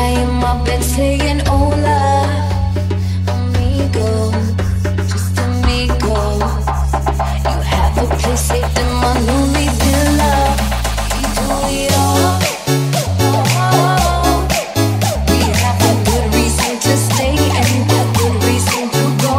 lie in my bed saying, hola, amigo, just amigo. You have a place safe in my lonely villa. You do it all. We have a good reason to stay and a good reason to go.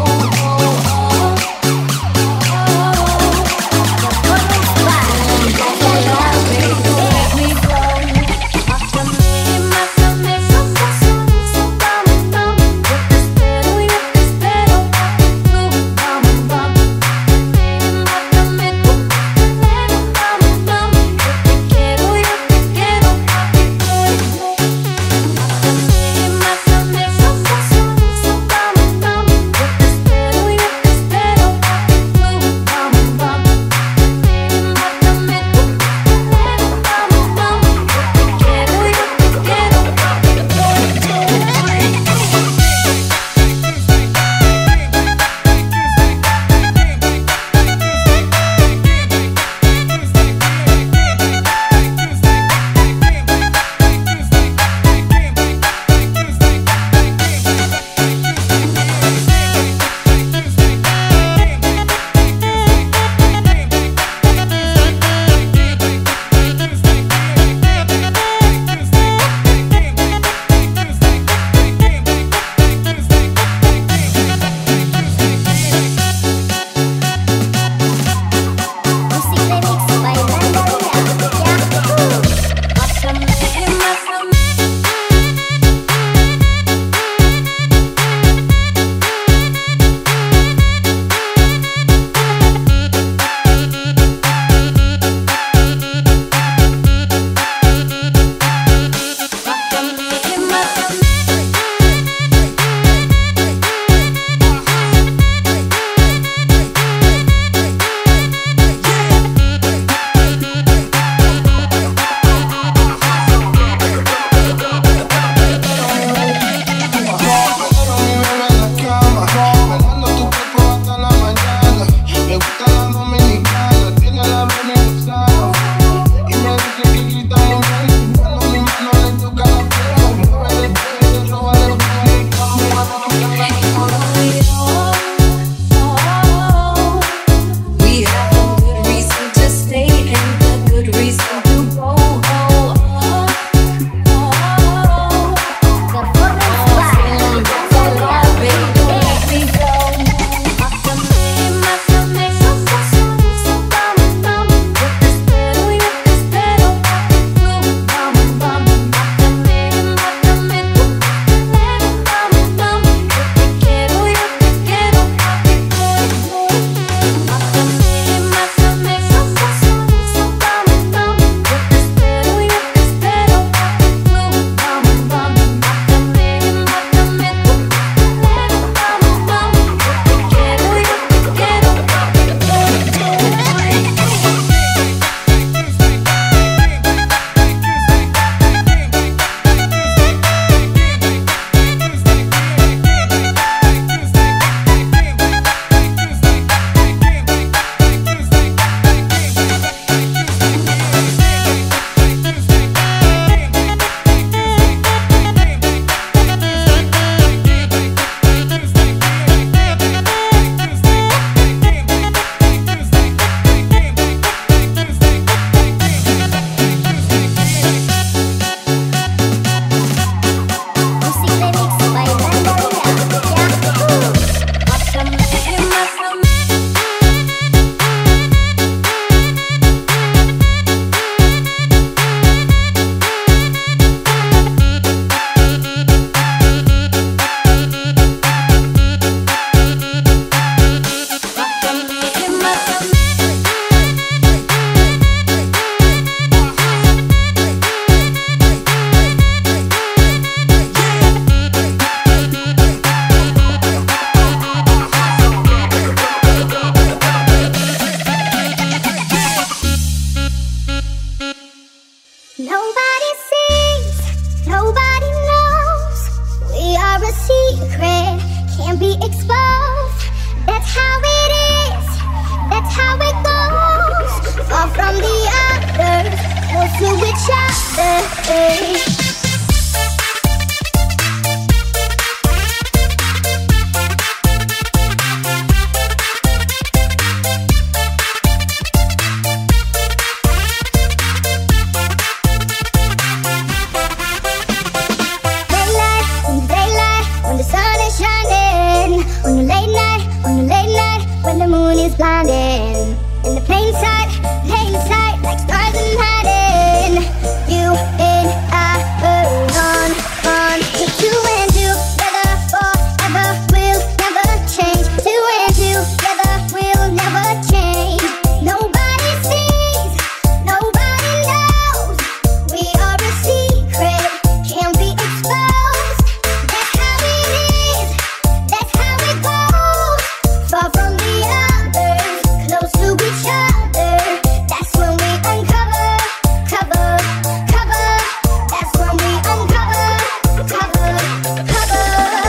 is blinding. In the plain sight, like stars in hiding. You and I were on to two and together forever. We'll never change. Two and together we'll never change. Nobody sees, nobody knows. We are a secret, can't be exposed. That's how it is, that's how it goes. Far from the others, close to each other. That's when we uncover, cover, cover. That's when we uncover, cover, cover.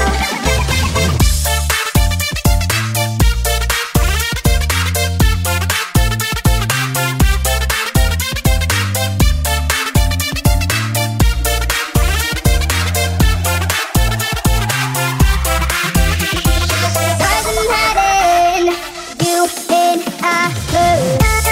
Stars in hiding, you and I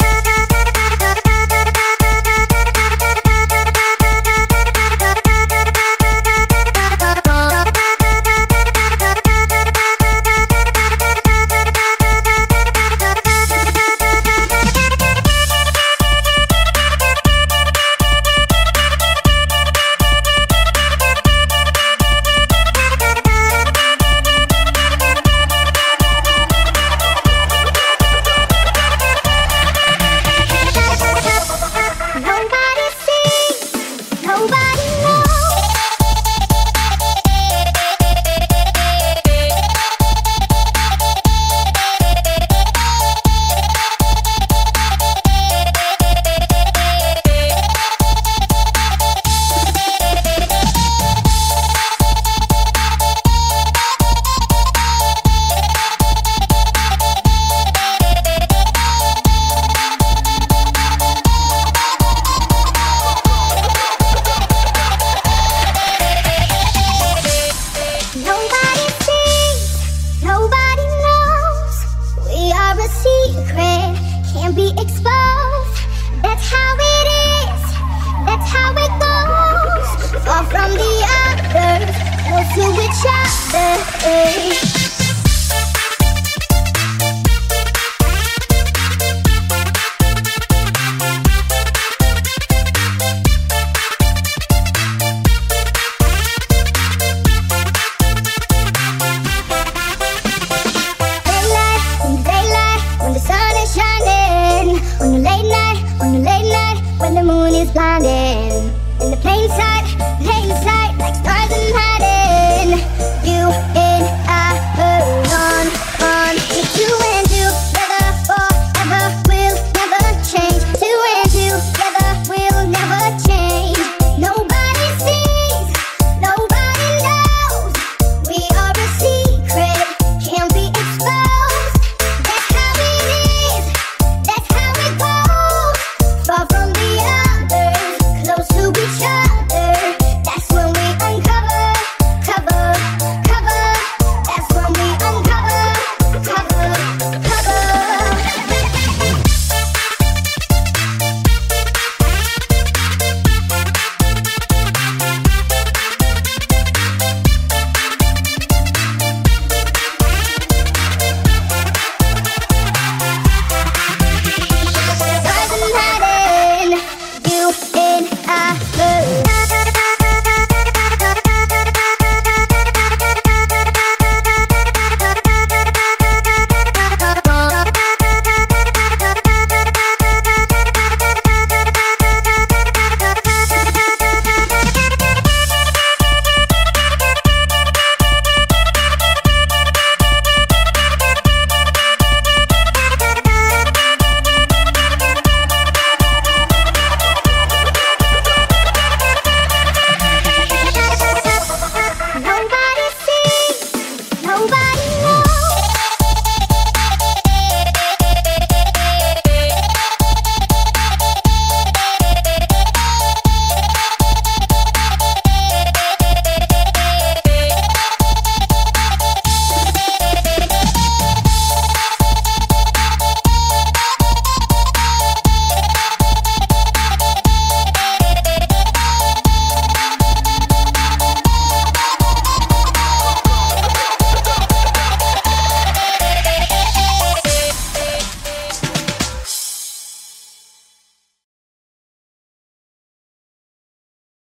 Nobody sees, nobody knows. Nobody sees, nobody knows. We are a secret, can't be exposed. That's how it is, that's how it goes. Far from the others, close to each other.